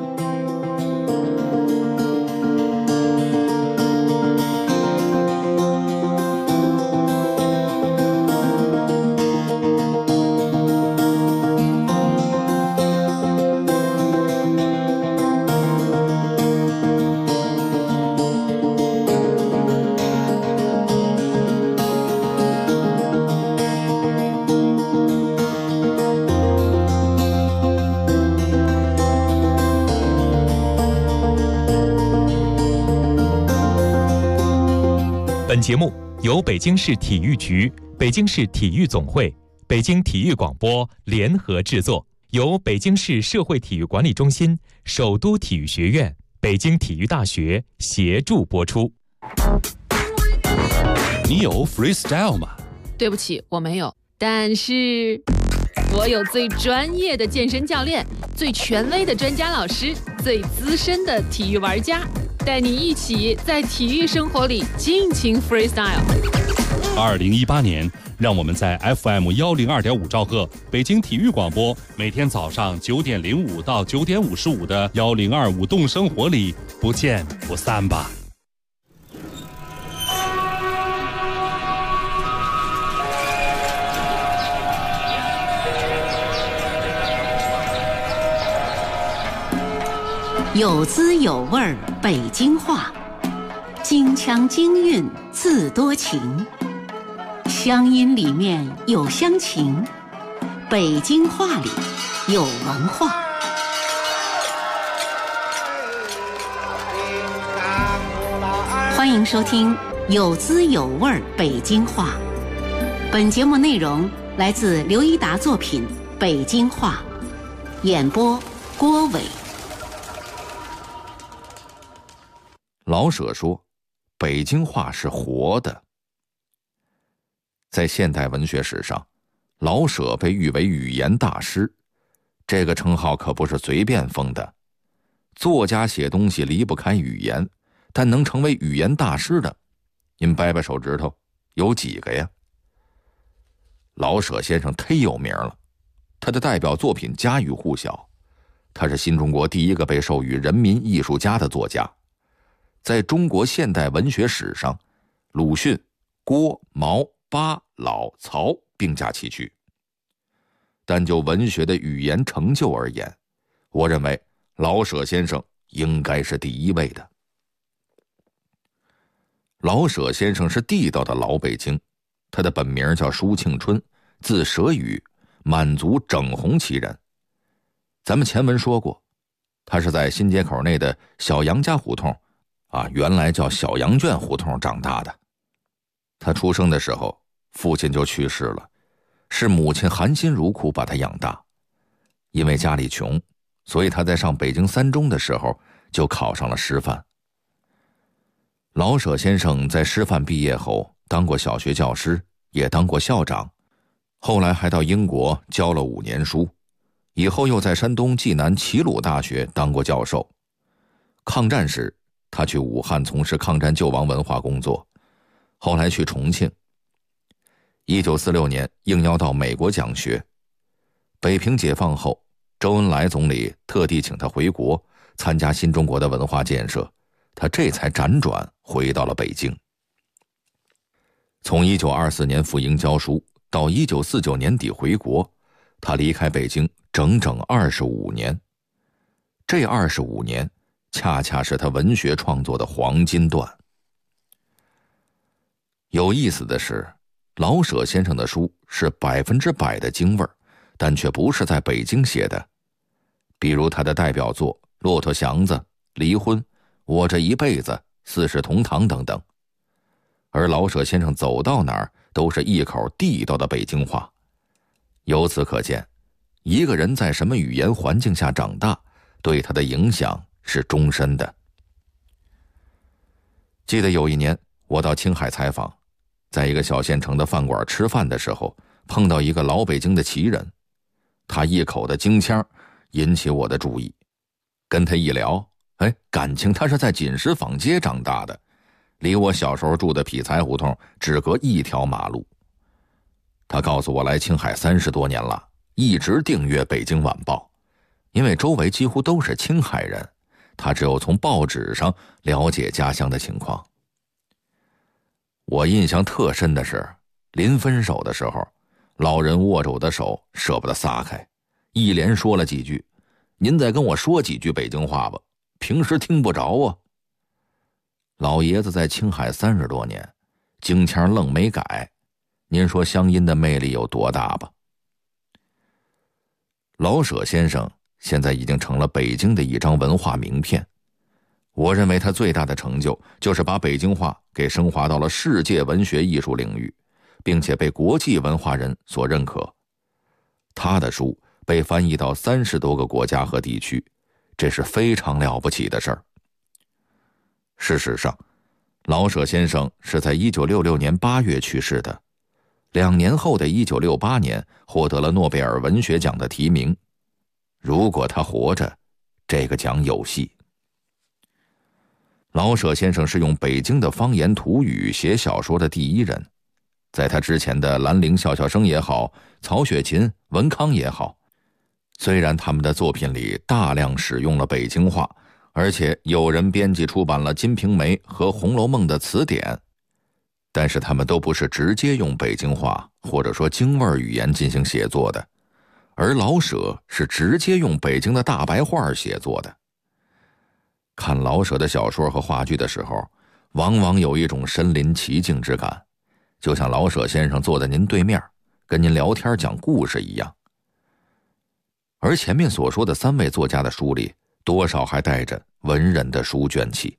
本节目由北京市体育局、北京市体育总会、北京体育广播联合制作，由北京市社会体育管理中心、首都体育学院、北京体育大学协助播出。 你有 freestyle 吗？ 对不起，我没有，但是我有最专业的健身教练，最权威的专家老师，最资深的体育玩家，带你一起在体育生活里尽情 freestyle。 2018年，让我们在 FM102.5兆赫北京体育广播，每天早上9点05到9点55的1025动生活里不见不散吧。 有滋有味儿北京话，京腔京韵字多情，乡音里面有乡情，北京话里有文化。欢迎收听有滋有味儿北京话。本节目内容来自刘一达作品《北京话》，演播郭伟。 老舍说，北京话是活的。在现代文学史上，老舍被誉为语言大师，这个称号可不是随便封的。作家写东西离不开语言，但能成为语言大师的，您掰掰手指头，有几个呀？老舍先生忒有名了，他的代表作品家喻户晓，他是新中国第一个被授予人民艺术家的作家。在中国现代文学史上，鲁迅、郭、毛、巴、老、曹并驾齐驱。但就文学的语言成就而言，我认为老舍先生应该是第一位的。老舍先生是地道的老北京，他的本名叫舒庆春，字舍宇，满族整红旗人。咱们前文说过，他是在新街口内的小杨家胡同原来叫小羊圈胡同长大的。他出生的时候，父亲就去世了，是母亲含辛茹苦把他养大。因为家里穷，所以他在上北京三中的时候就考上了师范。老舍先生在师范毕业后当过小学教师，也当过校长，后来还到英国教了5年书，以后又在山东济南齐鲁大学当过教授。抗战时，他去武汉从事抗战救亡文化工作，后来去重庆。1946年应邀到美国讲学。 北平解放后，周恩来总理特地请他回国参加新中国的文化建设，他这才辗转回到了北京。从1924年赴英教书到1949年底回国，他离开北京整整25年。这25年恰恰是他文学创作的黄金段。有意思的是，老舍先生的书是100%的京味儿，但却不是在北京写的。比如他的代表作《骆驼祥子》《离婚》《我这一辈子》《四世同堂》等等。而老舍先生走到哪儿都是一口地道的北京话。由此可见，一个人在什么语言环境下长大，对他的影响是终身的。记得有一年我到青海采访，在一个小县城的饭馆吃饭的时候，碰到一个老北京的奇人，他一口的京腔引起我的注意。跟他一聊，感情他是在锦石坊街长大的，离我小时候住的匹才胡同只隔一条马路。他告诉我来青海30多年了，一直订阅《北京晚报》，因为周围几乎都是青海人，他只有从报纸上了解家乡的情况。我印象特深的是，临分手的时候，老人握着我的手舍不得撒开，一连说了几句：“您再跟我说几句北京话吧，平时听不着啊。”老爷子在青海30多年，京腔愣没改，您说乡音的魅力有多大吧？老舍先生现在已经成了北京的一张文化名片。我认为他最大的成就就是把北京话给升华到了世界文学艺术领域，并且被国际文化人所认可。他的书被翻译到30多个国家和地区，这是非常了不起的事儿。事实上，老舍先生是在1966年8月去世的，2年后的1968年获得了诺贝尔文学奖的提名。如果他活着，这个奖有戏。老舍先生是用北京的方言土语写小说的第一人，在他之前的兰陵笑笑生也好，曹雪芹、文康也好，虽然他们的作品里大量使用了北京话，而且有人编辑出版了《金瓶梅》和《红楼梦》的词典，但是他们都不是直接用北京话或者说京味语言进行写作的，而老舍是直接用北京的大白话写作的。看老舍的小说和话剧的时候，往往有一种身临其境之感，就像老舍先生坐在您对面，跟您聊天讲故事一样。而前面所说的3位作家的书里，多少还带着文人的书卷气。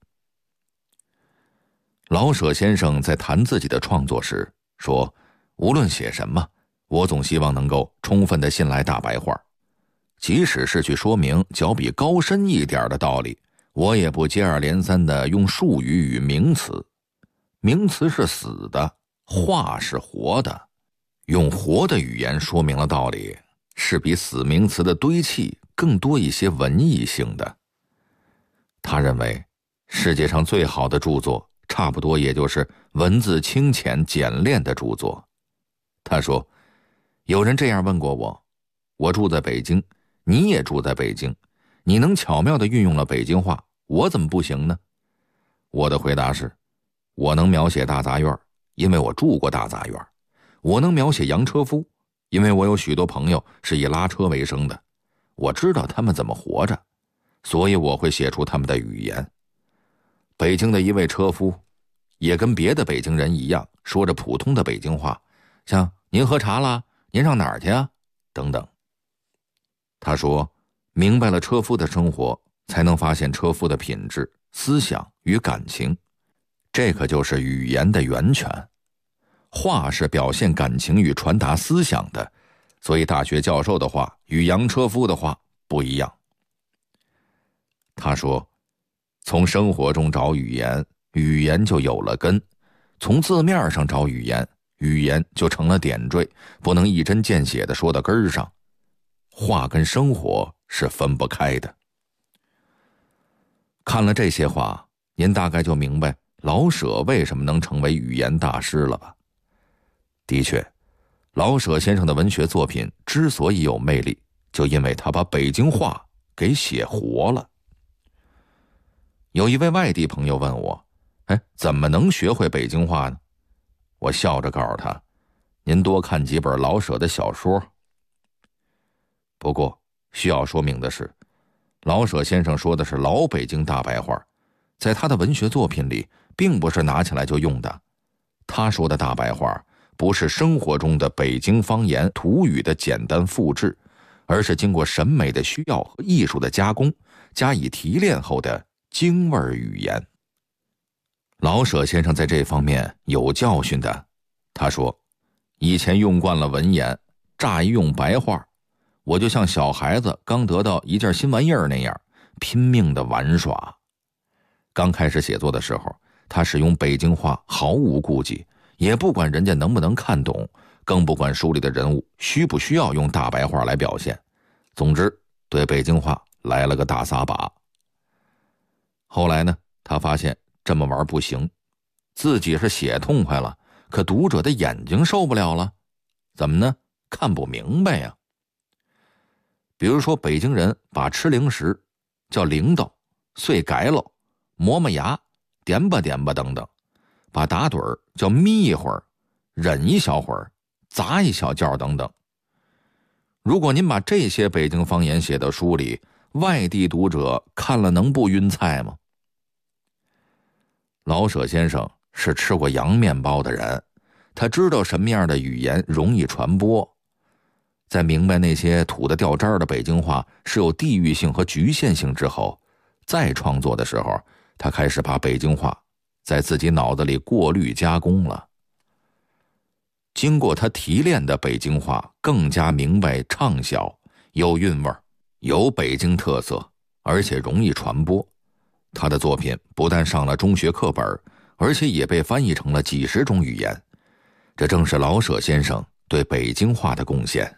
老舍先生在谈自己的创作时说，无论写什么，我总希望能够充分地信赖大白话，即使是去说明较比高深一点的道理，我也不接二连三地用术语与名词。名词是死的，话是活的，用活的语言说明了道理，是比死名词的堆砌更多一些文艺性的。他认为，世界上最好的著作，差不多也就是文字清浅简练的著作。他说，有人这样问过我，我住在北京，你也住在北京，你能巧妙地运用了北京话，我怎么不行呢？我的回答是，我能描写大杂院，因为我住过大杂院；我能描写洋车夫，因为我有许多朋友是以拉车为生的，我知道他们怎么活着，所以我会写出他们的语言。北京的一位车夫也跟别的北京人一样，说着普通的北京话，像您喝茶啦，您上哪儿去啊，等等。他说，明白了车夫的生活，才能发现车夫的品质、思想与感情，这可就是语言的源泉。话是表现感情与传达思想的，所以大学教授的话与洋车夫的话不一样。他说，从生活中找语言，语言就有了根；从字面上找语言，语言就成了点缀，不能一针见血地说到根儿上。话跟生活是分不开的。看了这些话，您大概就明白老舍为什么能成为语言大师了吧？的确， 老舍先生的文学作品之所以有魅力，就因为他把北京话给写活了。有一位外地朋友问我，怎么能学会北京话呢？我笑着告诉他，您多看几本老舍的小说。不过需要说明的是，老舍先生说的是老北京大白话，在他的文学作品里并不是拿起来就用的。他说的大白话不是生活中的北京方言土语的简单复制，而是经过审美的需要和艺术的加工，加以提炼后的京味语言。老舍先生在这方面有教训的，他说，以前用惯了文言，乍一用白话，我就像小孩子刚得到一件新玩意儿那样，拼命的玩耍。刚开始写作的时候，他使用北京话毫无顾忌，也不管人家能不能看懂，更不管书里的人物需不需要用大白话来表现。总之，对北京话来了个大撒把。后来呢，他发现这么玩不行，自己是写痛快了，可读者的眼睛受不了了。怎么呢？看不明白呀。比如说北京人把吃零食叫铃铛、碎改喽、磨磨牙、点吧点吧等等，把打盹儿叫眯一会儿、忍一小会儿、砸一小觉等等。如果您把这些北京方言写到书里，外地读者看了能不晕菜吗？老舍先生是吃过洋面包的人，他知道什么样的语言容易传播。在明白那些土得掉渣的北京话是有地域性和局限性之后，再创作的时候，他开始把北京话在自己脑子里过滤加工了。经过他提炼的北京话更加明白畅销，有韵味，有北京特色，而且容易传播。他的作品不但上了中学课本，而且也被翻译成了几十种语言。这正是老舍先生对北京话的贡献。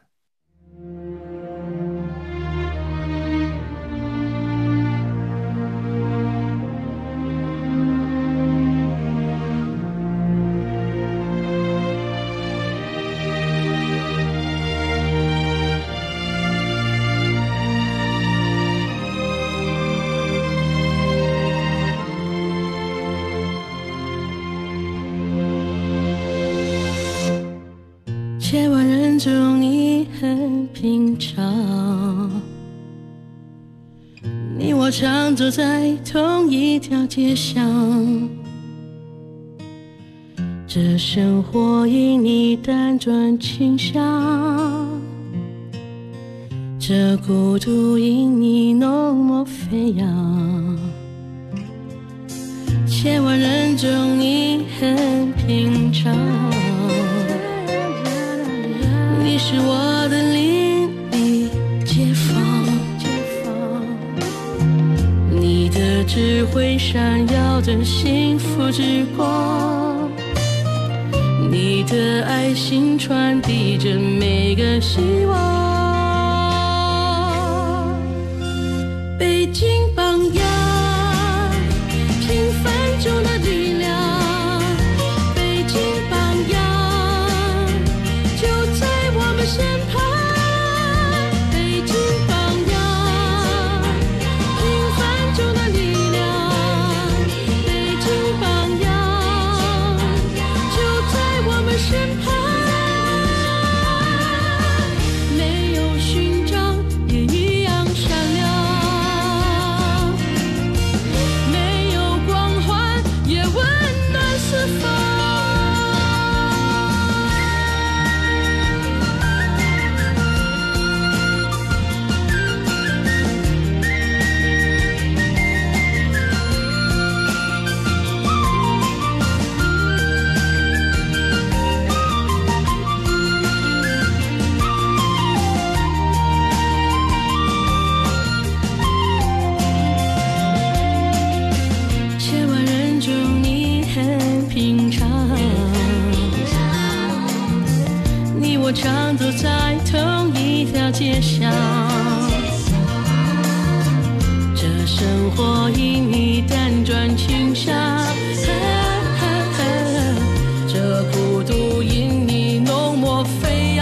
千万人中你很平常，你我常走在同一条街上，这生活因你辗转倾向，这孤独因你浓墨飞扬。千万人中你很平常，你是我的邻里街坊，你的智慧闪耀着幸福之光，你的爱心传递着每个希望。北京榜样，平凡中的力量，北京榜样就在我们身旁。北京榜样，平凡中的力量，北京榜样就在我们身旁。没有勋章也一样闪亮，没有光环也温暖四方。千万人中你很平常，你我常走在同一条街上，这生活因你辗转倾向，这孤独因你浓墨飞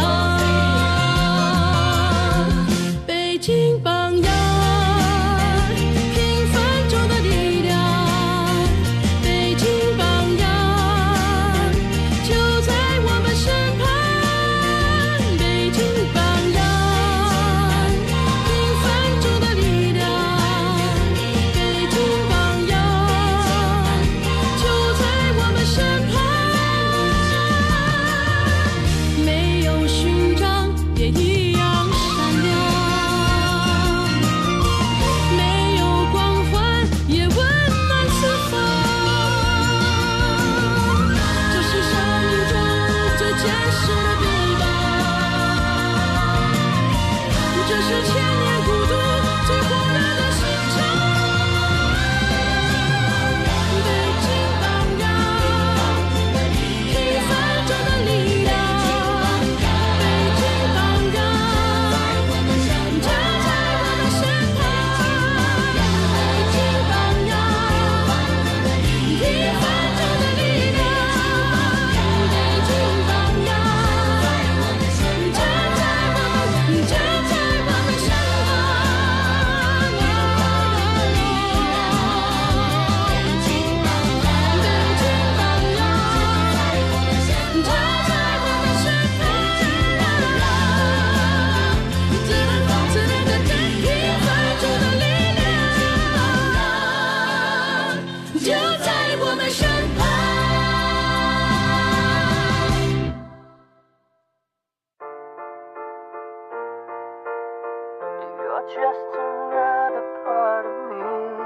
在我们身旁。You're just another part of me.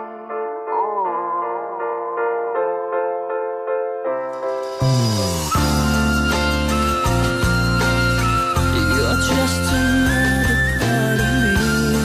You're just another part of me.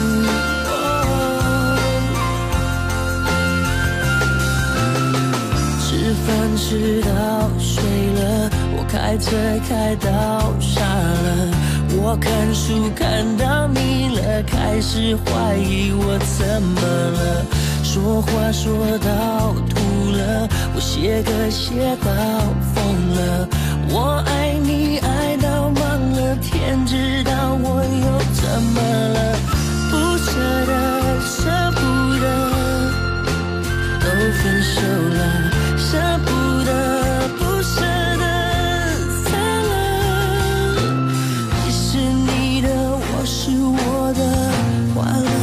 Oh. 吃饭吃到睡了，我开车开到傻了，我看书看到腻了，开始怀疑我怎么了，说话说到吐了，我写歌写到疯了，我爱你爱到忘了，天知道我又怎么了，不舍得舍不得，都分手了，舍不得不舍得散了，你是你的，我是我的，完了，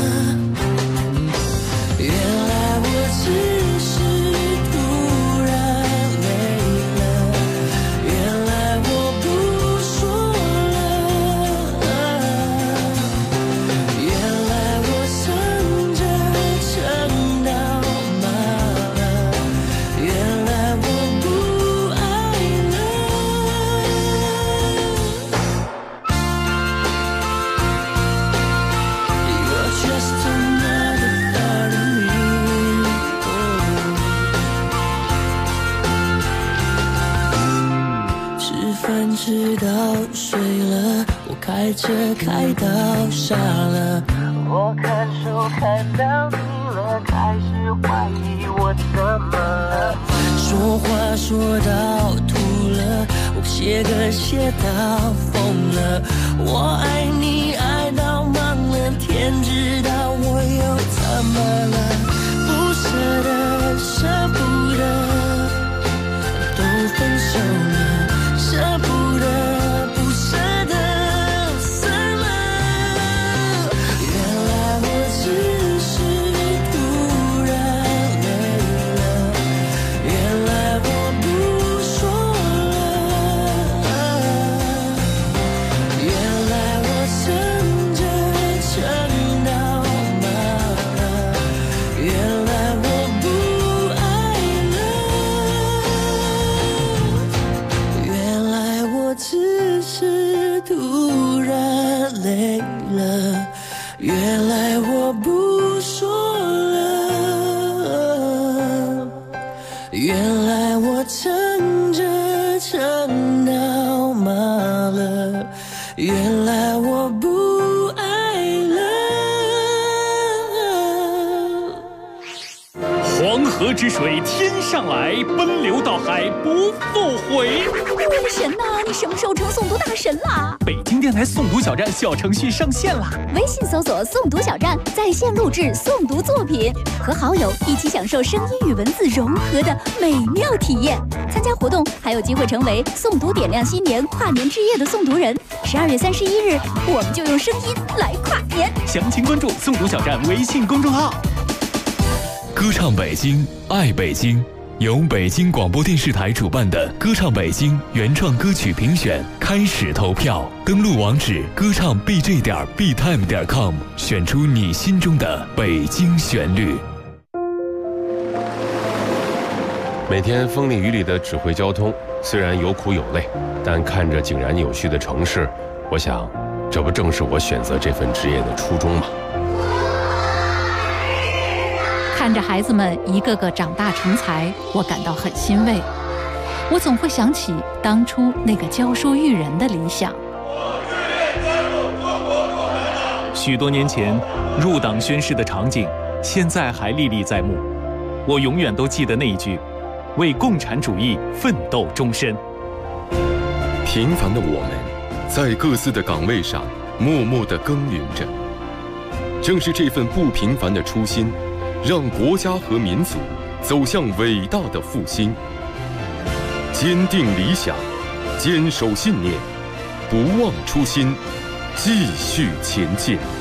原来我只是突然累了，原来我不说了，原来我撑着撑到麻了，原来我不爱了。You're just another part of me. Oh. 吃饭吃到睡了，我开车开到傻了，我看书看到腻了，开始怀疑我怎么了，说话说到吐了，我写歌写到疯了，我爱你爱到忘了，天知道我又怎么了，不舍得舍不得，都分手了，舍不得不舍得散了，原来我只是突然累了，原来我不说了，原来我撑着撑到麻了，原来我不爱了，原来我只是突然累了，原来我不说了，原来我撑着撑到麻了，原来我不爱了。 黄河之水天上来，奔流到海不复回。 鬼神呐，你什么时候成诵读大神啦？ 北京电台诵读小站小程序上线啦！ 微信搜索诵读小站，在线录制诵读作品，和好友一起享受声音与文字融合的美妙体验。参加活动还有机会成为诵读点亮新年跨年之夜的诵读人。12月31日，我们就用声音来跨年。 详情关注诵读小站微信公众号。 歌唱北京，爱北京，由北京广播电视台主办的歌唱北京原创歌曲评选开始投票，登录网址歌唱 bj.btime.com， 选出你心中的北京旋律。 每天风里雨里的指挥交通，虽然有苦有累，但看着井然有序的城市，我想，这不正是我选择这份职业的初衷吗？ 看着孩子们一个个长大成才，我感到很欣慰。我总会想起当初那个教书育人的理想。 许多年前入党宣誓的场景，现在还历历在目。我永远都记得那一句：为共产主义奋斗终身。 平凡的我们，在各自的岗位上默默地耕耘着。正是这份不平凡的初心，让国家和民族走向伟大的复兴。坚定理想，坚守信念，不忘初心，继续前进。